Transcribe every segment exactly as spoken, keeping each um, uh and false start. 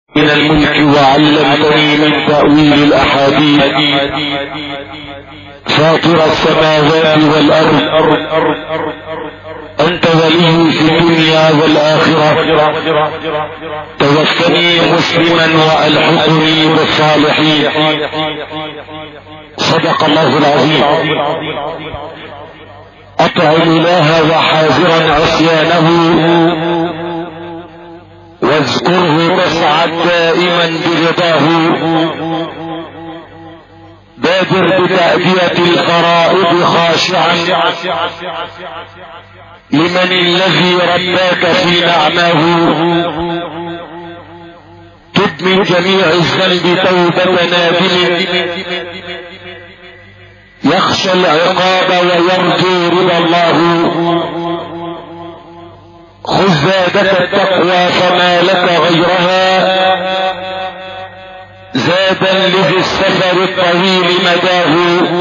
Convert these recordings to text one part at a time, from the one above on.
من الملك وعلمتني من تأويل الأحاديث فاطر السماوات والأرض أنت ولي في الدنيا والآخرة توفني مسلما وألحقني بالصالحين. صدق الله العظيم. أطع الإله وحاذرا عصيانه واذكره تسعد دائما برضاه. بادر بتأدية الفرائض خاشعا لمن الذي رباك في نعماه. تب من جميع الذنب توبة نادم يخشى العقاب ويرجو رضا الله. خذ زادك التقوى فما لك غيرها زادا لذي السفر الطويل مداه.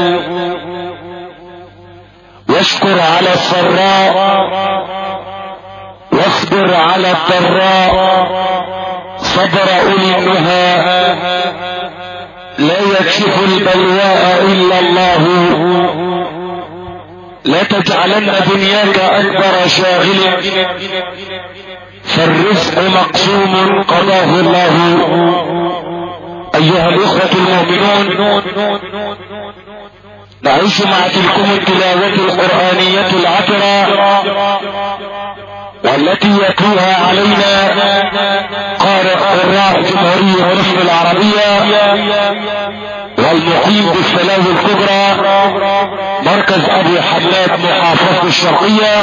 واشكر على السراء واصبر على الضراء صبر أولي النهى. لا يكشف البلواء إلا الله. لا تجعلن دنياك أكبر شاغل فالرزق مقسوم قضاه الله. أيها الإخوة المؤمنون، نعيش مع تلكم التلاوة القرآنية العطرة والتي يتلوها علينا قارئ قراء جمهورية مصر العربية والمقيم بالسلاوي الكبرى مركز أبو حماد محافظة الشرقية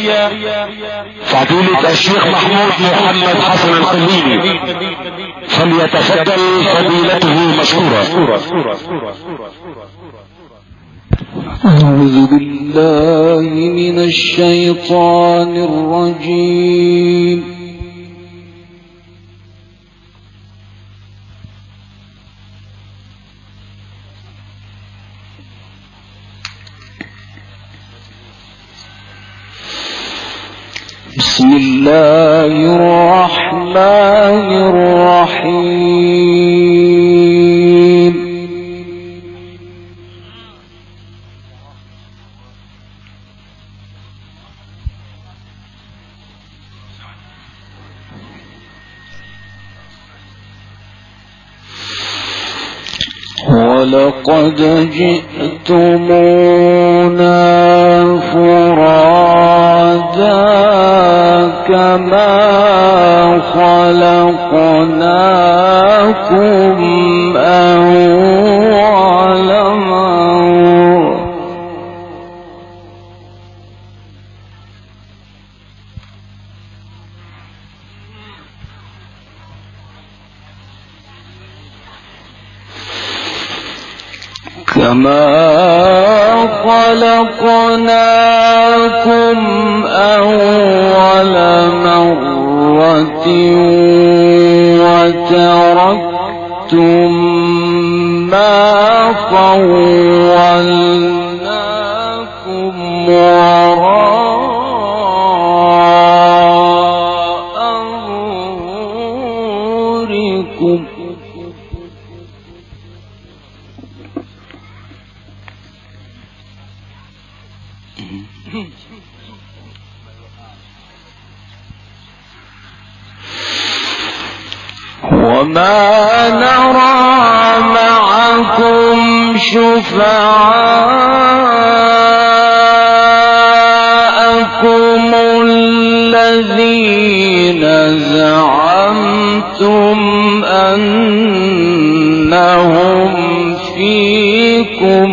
فضيلة الشيخ محمود محمد حسن القليني. فليتفضل فضيلته مشكورا. أعوذ بالله من الشيطان الرجيم. بسم الله الرحمن الرحيم. ولقد جئتمونا فرادا كما خلقناكم أول مرة. كما خلقناكم أول مرة وتركتم ما خولناكم وراء ظهوركم. وما نرى معكم شفعاءكم الذين زعمتم أنهم فيكم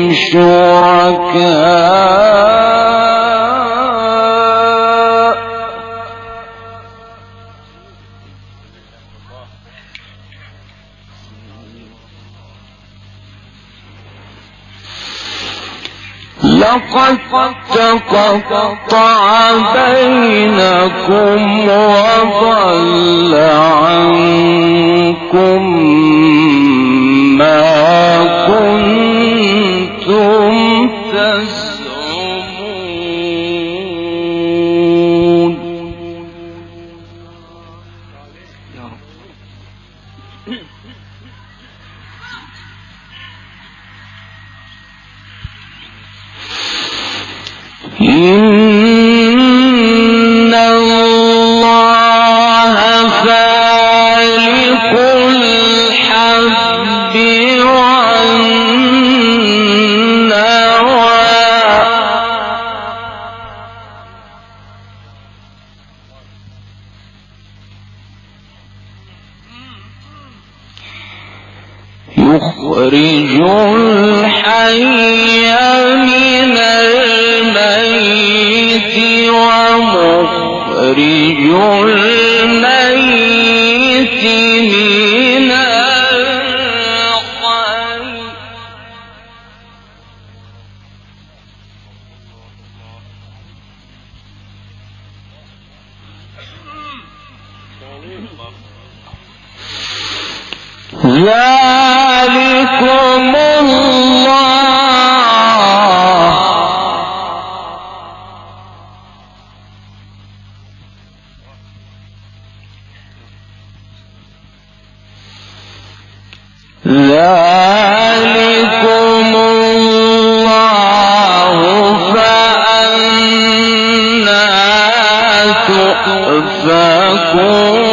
شركاء لقد تقطع بينكم وضل عنكم ما كنتم تزعمون. إن الله فالق الحب والنوى يخرج الحي من الميت ومخرج الميت من الحي ذلكم الله ذلكم الله فأنى تؤفكون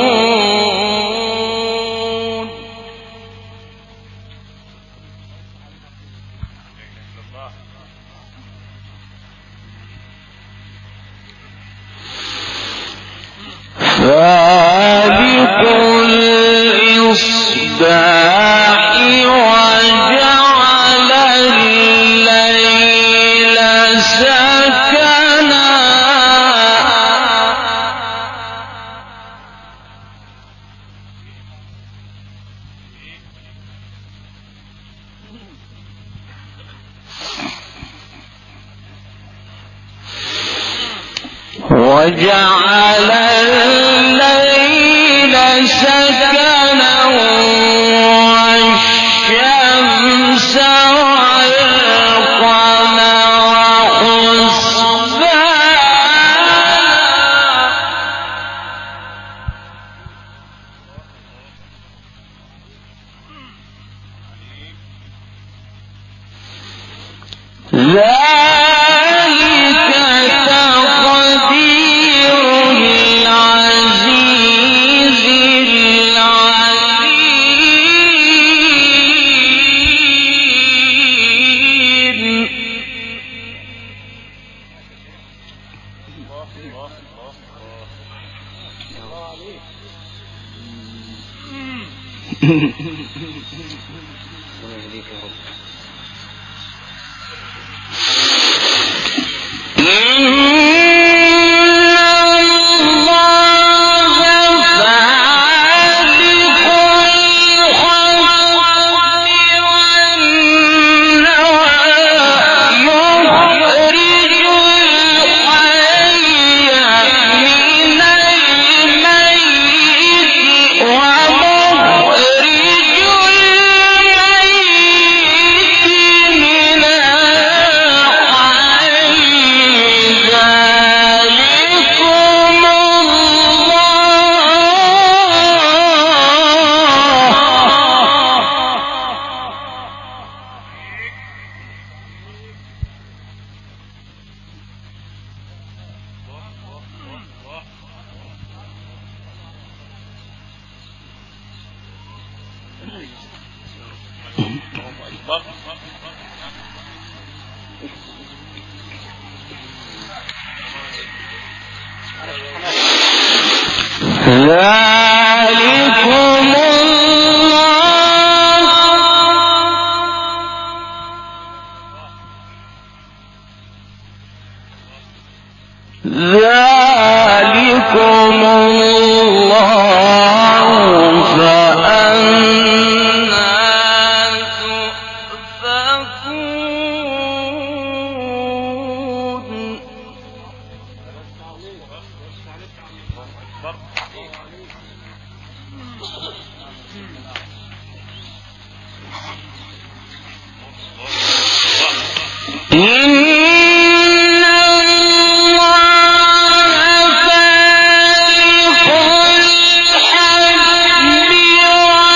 فالق الإصباح وجعل الليل سكنا وجعل الليل سكنا والشمس والقمر حسبانا ذلك تقدير العزيز العليم ذلكم ذلكم الله فأنى تؤفكون إن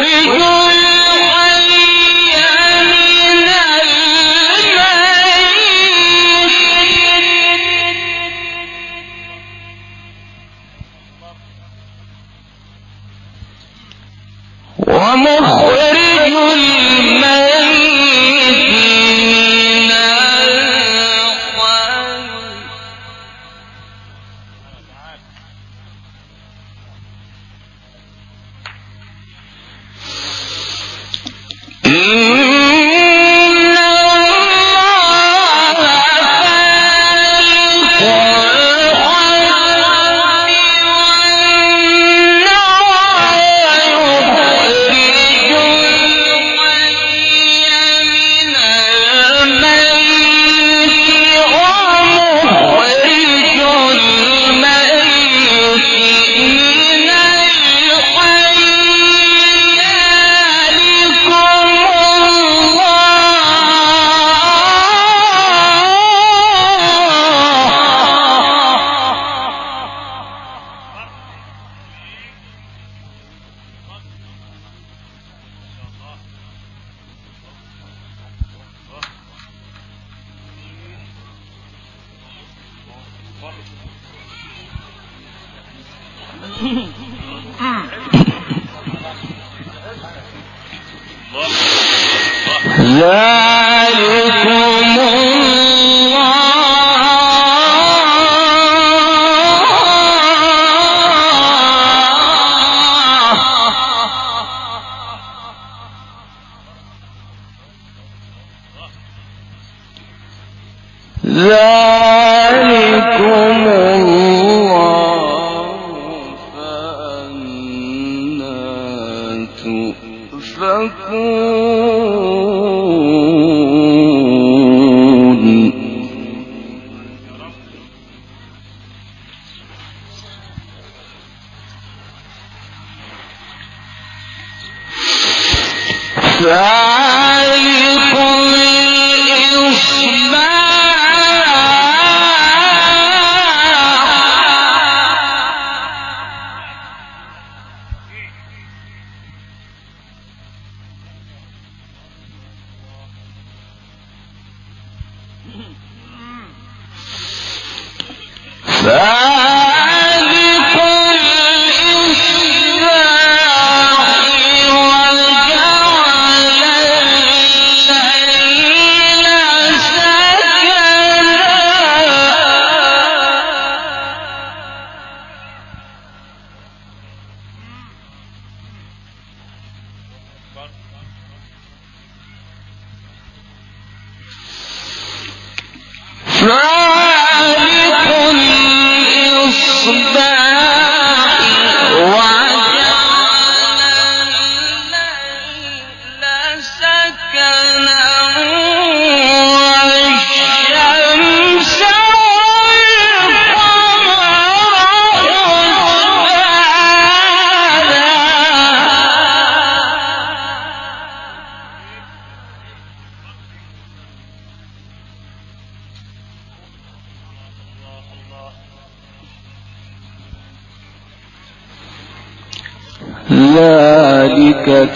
ذلك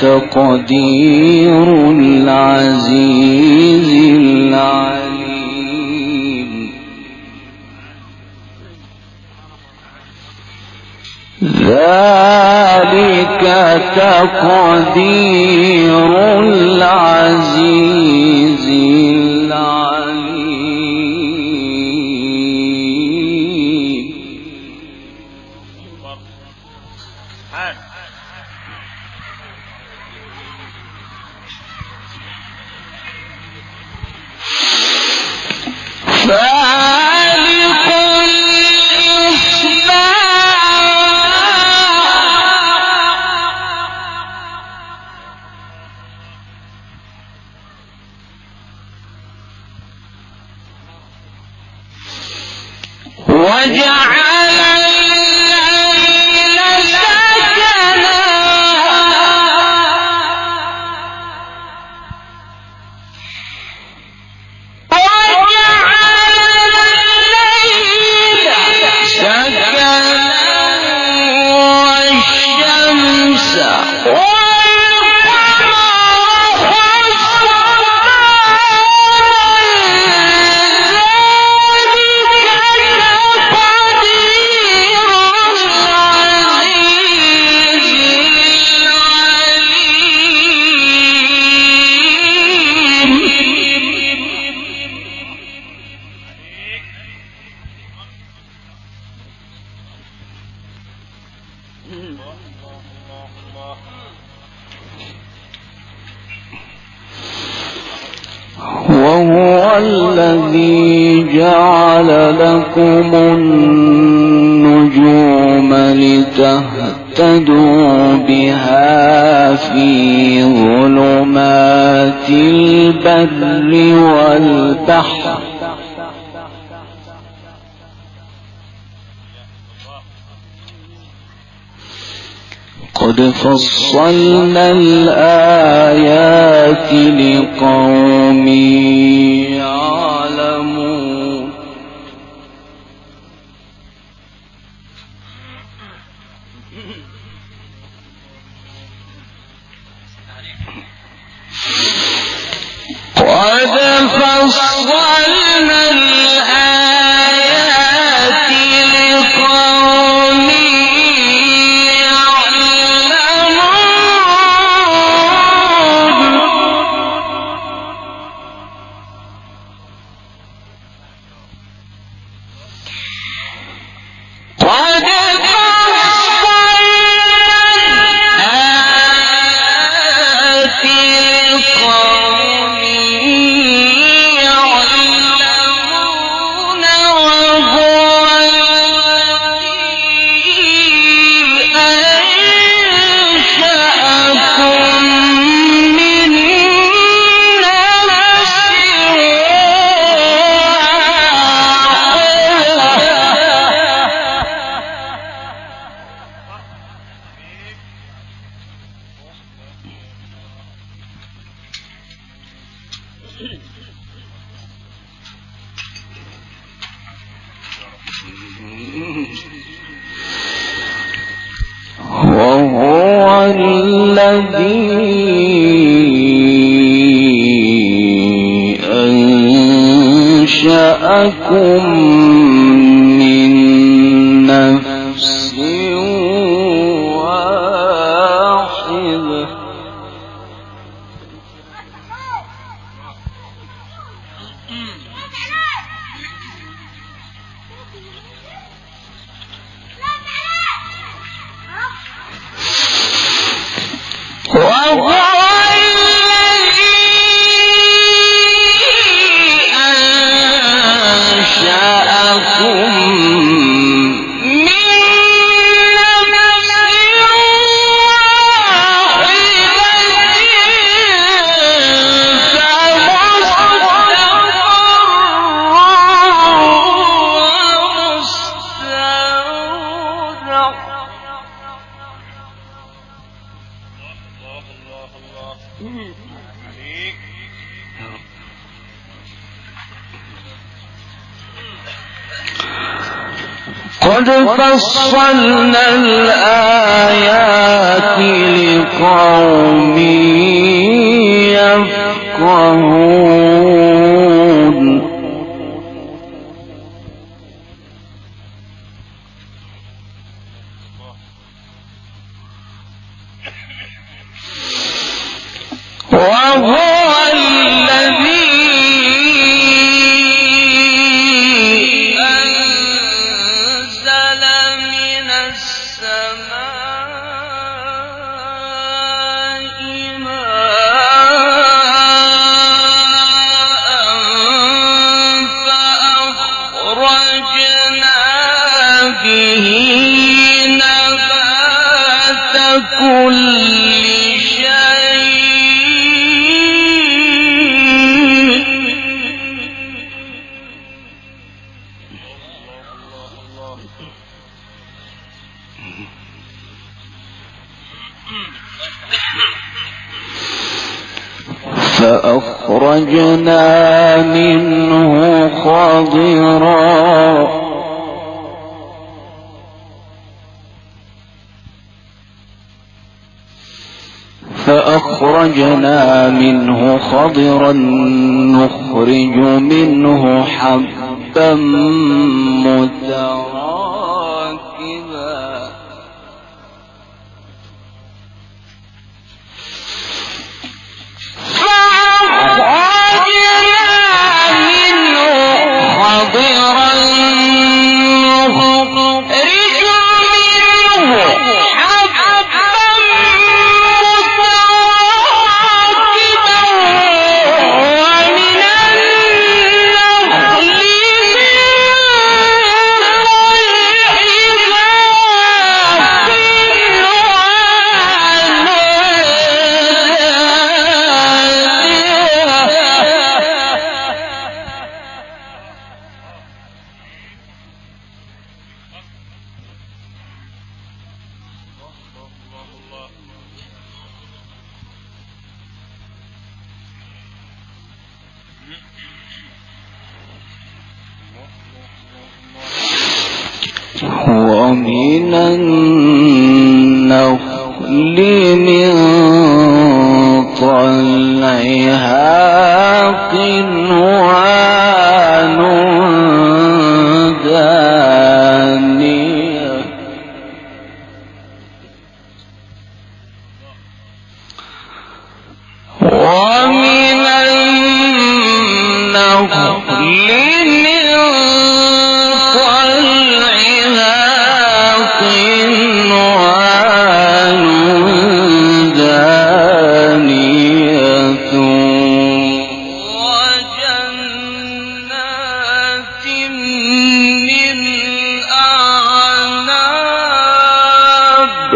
تقدير العزيز العليم. ذلك تقدير العزيز العليم. فالق الإصباح وجعل الليل سكنا والشمس والقمر وهو الذي جعل لكم النجوم لتهتدوا بها في ظلمات البر والبحر قد فصلنا الآيات لقوم يعلمون قد فصلنا الآيات لقوم وهو الذي أنشأكم من نفس واحدة وهو الذي أنشأكم من نفس قد فصلنا الآيات لقوم يفقهون وهو الذي أنزل من السماء ماء فأخرجنا به نبات كل فأخرجنا منه خضرا فأخرجنا منه خضرا نخرج منه حبا متراكبا خضرا نخرج منه ومن النخل من طلعها قنوان دانية ومن النخل من طلعها قنوان دانية وجنات من أعناب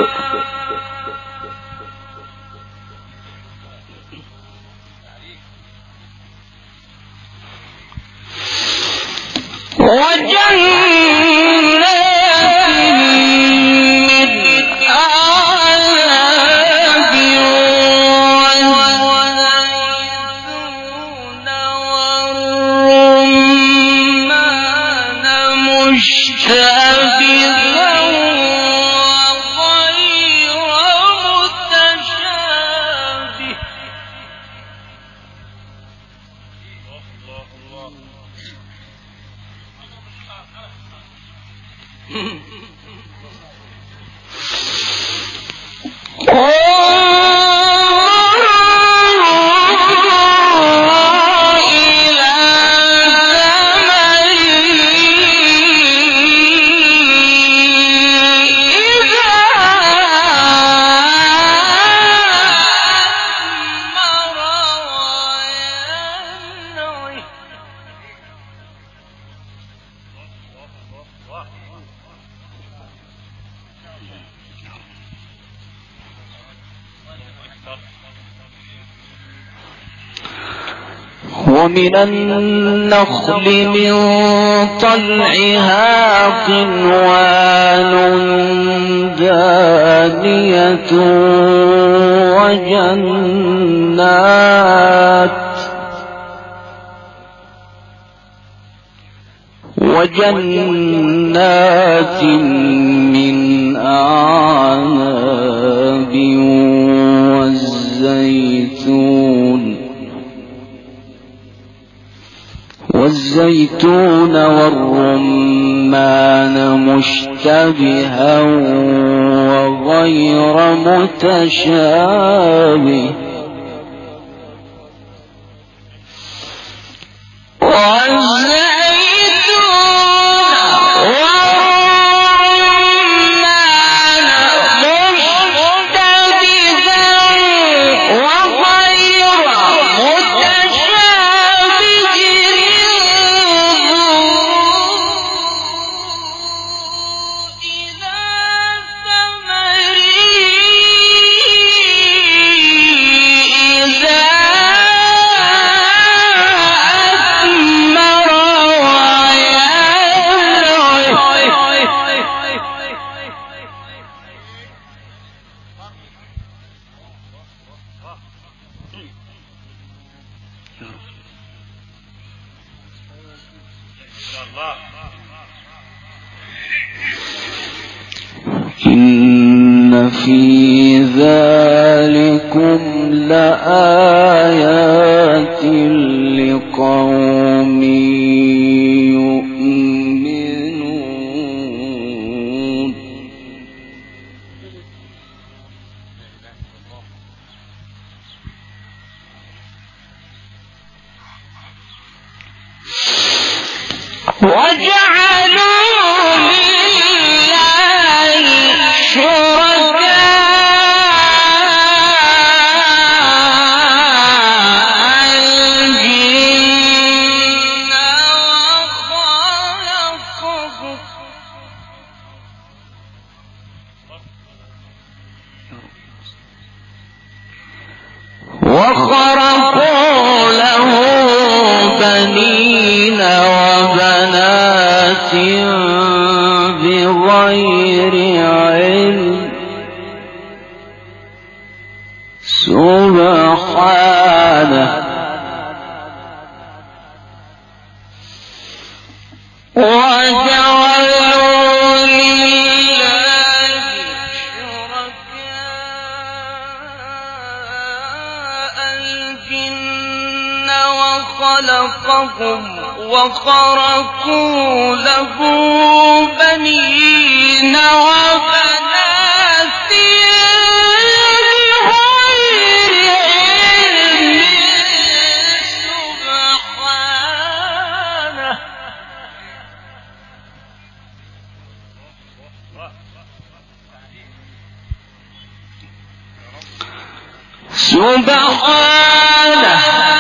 ومن النخل من طلعها قنوان دانية وجنات وجنات من أعناب والزيتون والزيتون والرمان مشتبها وغير متشابه إن في ذلكم لآيات لقوم يؤمنون. وجعلوا وخرقوا له بنين وبنات بغير علم سبحانه وجعلوا خلقهم وخرقوا له بنين وبنات بغير علم سبحانه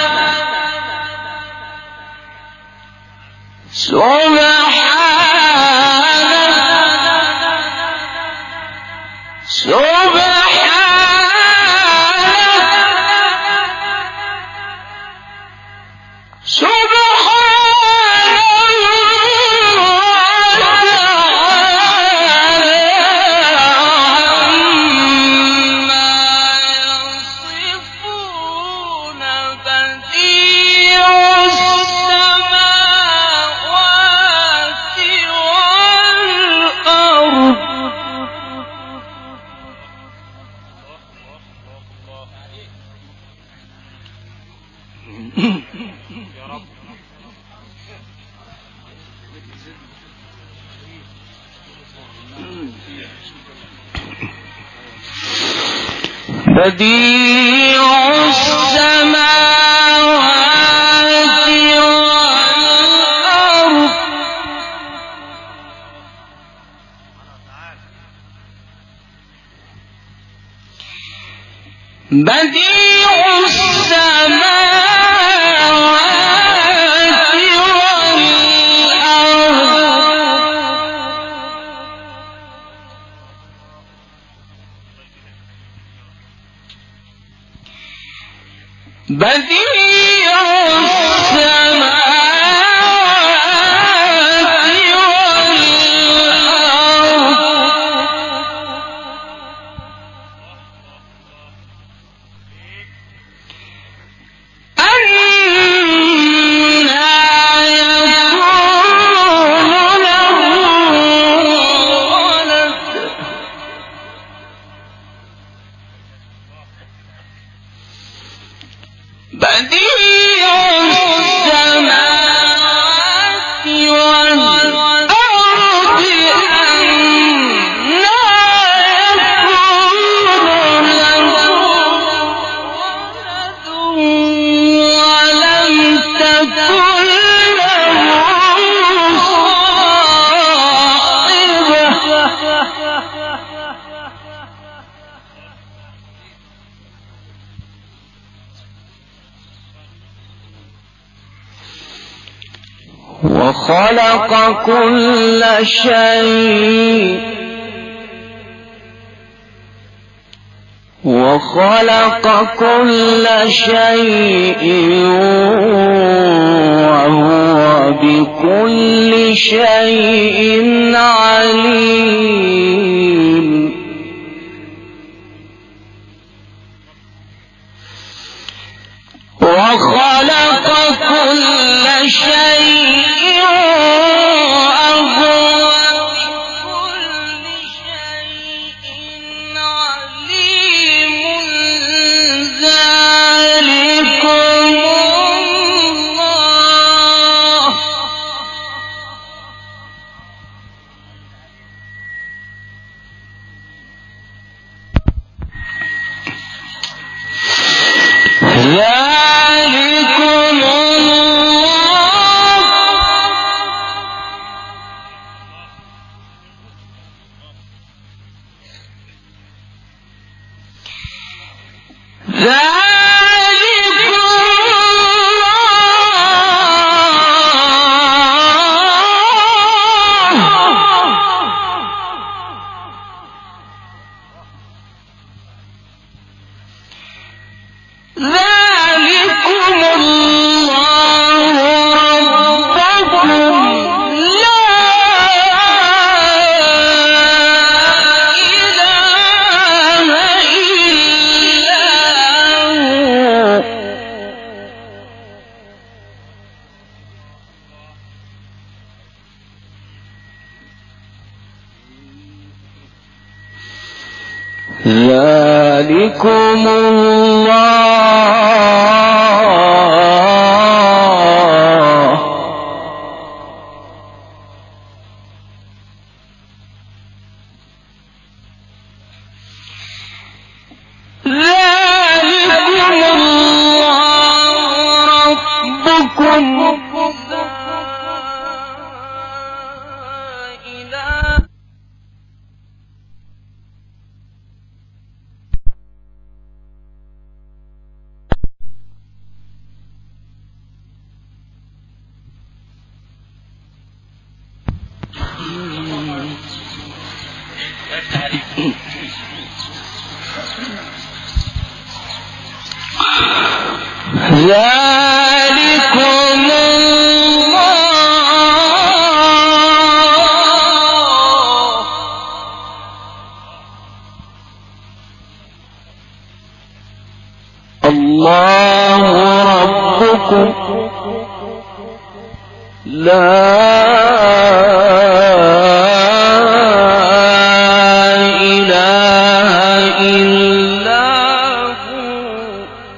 بديع السماوات والأرض بديع السماوات والأرض بديع السماوات والأرض أنى يكون له ولد بديع السماوات والأرض أنى يكون له ولد ولم تكن له صاحبة وخلق كل شيء وخلق كل شيء وهو بكل شيء عليم وخلق كل شيء وهو بكل شيء عليم ذلكم الله ذلكم ذلكم الله ذلكم الله ربكم لا إله إلا هو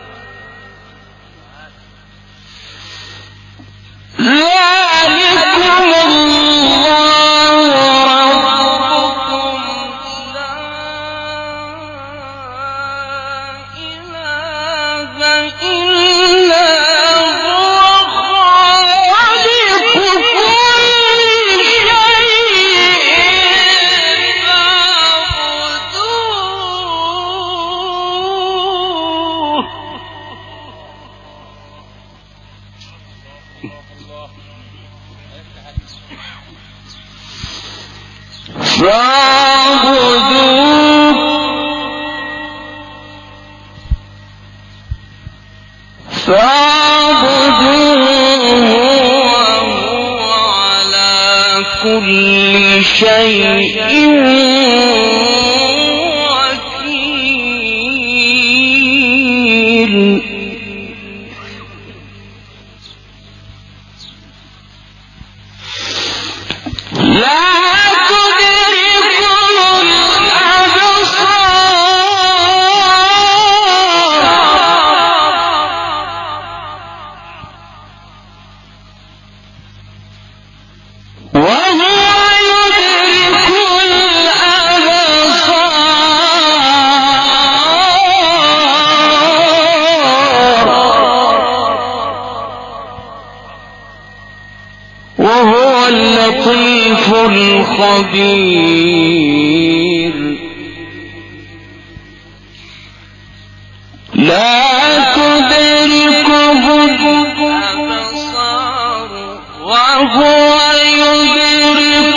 ذلكم الله ربكم لا إله إلا هو خالق كل شيء فاعبدوه فاعبدوه فاعبدوه وهو على كل شيء وكيل لا وهو اللطيف الخبير لا تدركه الأبصار وهو يدرك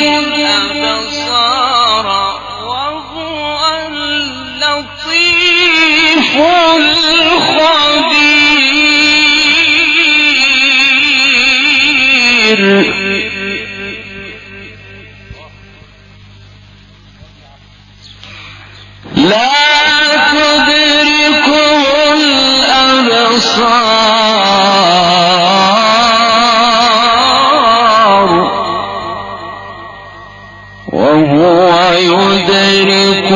الأبصار وهو اللطيف الخبير لا تدركه الأبصار وهو يدرك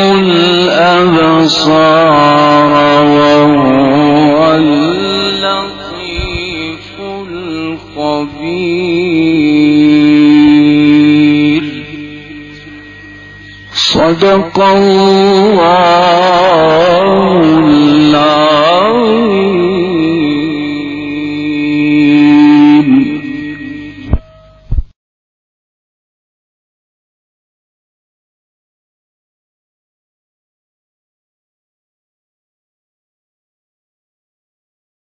الأبصار وهو اللطيف الخبير صدق الله